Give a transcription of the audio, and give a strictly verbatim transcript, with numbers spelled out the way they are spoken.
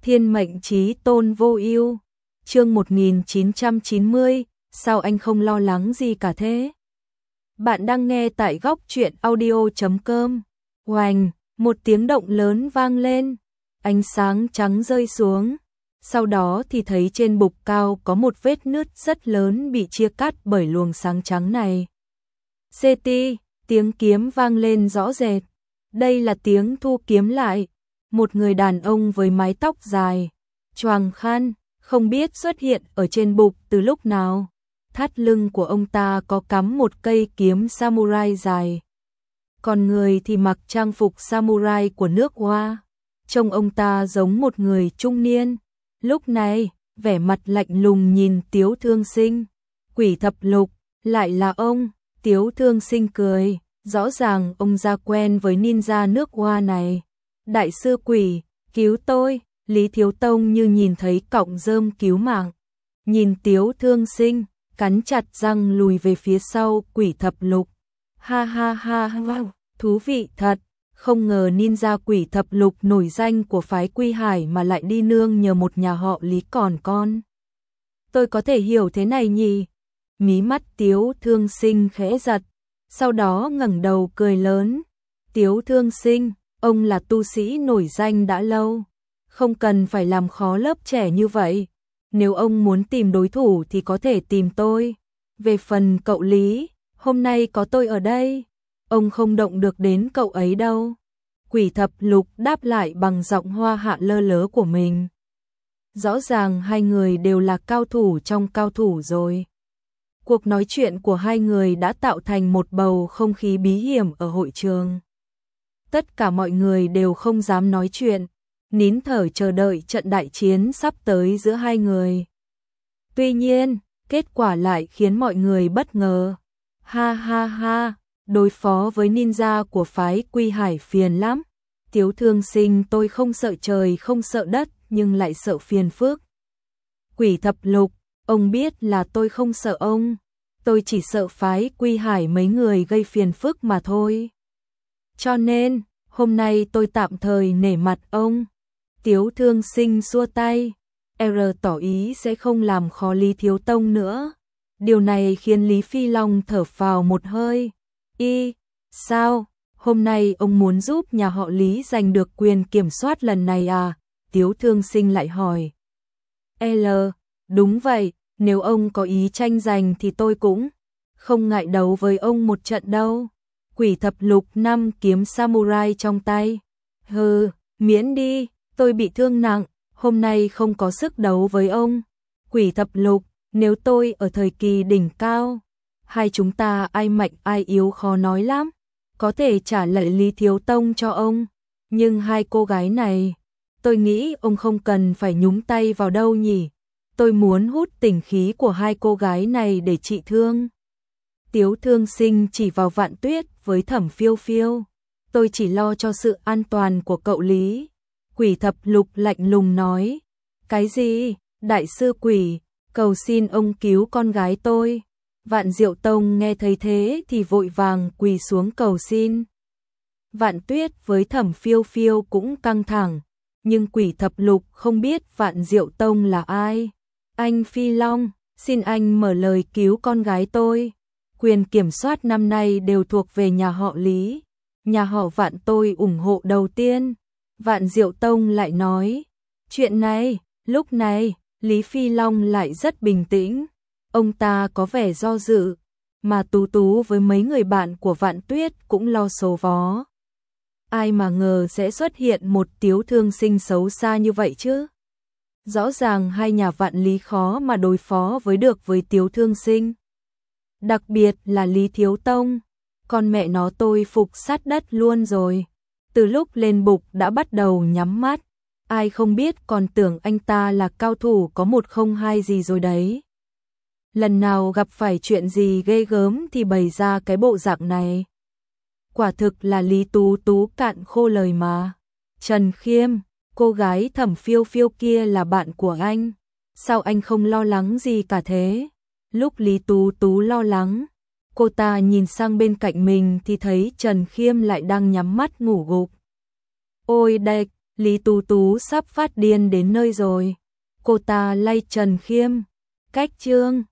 Thiên mệnh chí tôn vô ưu. Chương một nghìn chín trăm chín mươi, sao anh không lo lắng gì cả thế? Bạn đang nghe tại góc truyện audio chấm com. Oành, một tiếng động lớn vang lên, ánh sáng trắng rơi xuống. Sau đó thì thấy trên bục cao có một vết nứt rất lớn bị chia cắt bởi luồng sáng trắng này. Xê ti, tiếng kiếm vang lên rõ rệt. Đây là tiếng thu kiếm lại. Một người đàn ông với mái tóc dài, choàng khăn, không biết xuất hiện ở trên bục từ lúc nào. Thắt lưng của ông ta có cắm một cây kiếm samurai dài. Còn người thì mặc trang phục samurai của nước Hoa. Trông ông ta giống một người trung niên. Lúc này, vẻ mặt lạnh lùng nhìn Tiếu Thương Sinh. Quỷ thập lục, lại là ông. Tiếu Thương Sinh cười, rõ ràng ông ra quen với ninja nước Hoa này. Đại sư quỷ, cứu tôi. Lý Thiếu Tông như nhìn thấy cọng rơm cứu mạng. Nhìn Tiếu Thương Sinh, cắn chặt răng lùi về phía sau quỷ thập lục. Ha ha ha ha, thú vị thật. Không ngờ ninja quỷ thập lục nổi danh của phái Quy Hải mà lại đi nương nhờ một nhà họ Lý còn con. Tôi có thể hiểu thế này nhỉ? Mí mắt Tiếu Thương Sinh khẽ giật, sau đó ngẩng đầu cười lớn. Tiếu Thương Sinh, ông là tu sĩ nổi danh đã lâu, không cần phải làm khó lớp trẻ như vậy. Nếu ông muốn tìm đối thủ thì có thể tìm tôi. Về phần cậu Lý, hôm nay có tôi ở đây, ông không động được đến cậu ấy đâu. Quỷ thập lục đáp lại bằng giọng hoa hạ lơ lớ của mình. Rõ ràng hai người đều là cao thủ trong cao thủ rồi. Cuộc nói chuyện của hai người đã tạo thành một bầu không khí bí hiểm ở hội trường. Tất cả mọi người đều không dám nói chuyện, nín thở chờ đợi trận đại chiến sắp tới giữa hai người. Tuy nhiên, kết quả lại khiến mọi người bất ngờ. Ha ha ha, đối phó với ninja của phái Quy Hải phiền lắm. Tiếu Thương Sinh, tôi không sợ trời không sợ đất nhưng lại sợ phiền phức. Quỷ thập lục, ông biết là tôi không sợ ông. Tôi chỉ sợ phái Quy Hải mấy người gây phiền phức mà thôi. Cho nên, hôm nay tôi tạm thời nể mặt ông. Tiếu Thương Sinh xua tay, R tỏ ý sẽ không làm khó Lý Thiếu Tông nữa. Điều này khiến Lý Phi Long thở phào một hơi. Y, sao? Hôm nay ông muốn giúp nhà họ Lý giành được quyền kiểm soát lần này à? Tiếu Thương Sinh lại hỏi. L, đúng vậy, nếu ông có ý tranh giành thì tôi cũng không ngại đấu với ông một trận đâu. Quỷ thập lục năm kiếm samurai trong tay. Hừ, miễn đi, tôi bị thương nặng, hôm nay không có sức đấu với ông. Quỷ thập lục, nếu tôi ở thời kỳ đỉnh cao, hai chúng ta ai mạnh ai yếu khó nói lắm. Có thể trả lại Lý Thiếu Tông cho ông. Nhưng hai cô gái này, tôi nghĩ ông không cần phải nhúng tay vào đâu nhỉ. Tôi muốn hút tình khí của hai cô gái này để trị thương. Tiếu Thương Sinh chỉ vào Vạn Tuyết với Thẩm Phiêu Phiêu. Tôi chỉ lo cho sự an toàn của cậu Lý. Quỷ thập lục lạnh lùng nói. Cái gì? Đại sư quỷ, cầu xin ông cứu con gái tôi. Vạn Diệu Tông nghe thấy thế thì vội vàng quỳ xuống cầu xin. Vạn Tuyết với Thẩm Phiêu Phiêu cũng căng thẳng, nhưng quỷ thập lục không biết Vạn Diệu Tông là ai. Anh Phi Long, xin anh mở lời cứu con gái tôi. Quyền kiểm soát năm nay đều thuộc về nhà họ Lý. Nhà họ Vạn tôi ủng hộ đầu tiên. Vạn Diệu Tông lại nói. Chuyện này, lúc này, Lý Phi Long lại rất bình tĩnh. Ông ta có vẻ do dự, mà Tú Tú với mấy người bạn của Vạn Tuyết cũng lo số vó. Ai mà ngờ sẽ xuất hiện một Tiếu Thương Sinh xấu xa như vậy chứ? Rõ ràng hai nhà Vạn Lý khó mà đối phó với được với Tiếu Thương Sinh. Đặc biệt là Lý Thiếu Tông, con mẹ nó tôi phục sát đất luôn rồi. Từ lúc lên bục đã bắt đầu nhắm mắt, ai không biết còn tưởng anh ta là cao thủ có một không hai gì rồi đấy. Lần nào gặp phải chuyện gì ghê gớm thì bày ra cái bộ dạng này. Quả thực là Lý Tú Tú cạn khô lời mà. Trần Khiêm, cô gái Thẩm Phiêu Phiêu kia là bạn của anh. Sao anh không lo lắng gì cả thế? Lúc Lý Tú Tú lo lắng, cô ta nhìn sang bên cạnh mình thì thấy Trần Khiêm lại đang nhắm mắt ngủ gục. Ôi đệch, Lý Tú Tú sắp phát điên đến nơi rồi. Cô ta lay Trần Khiêm. Cách chương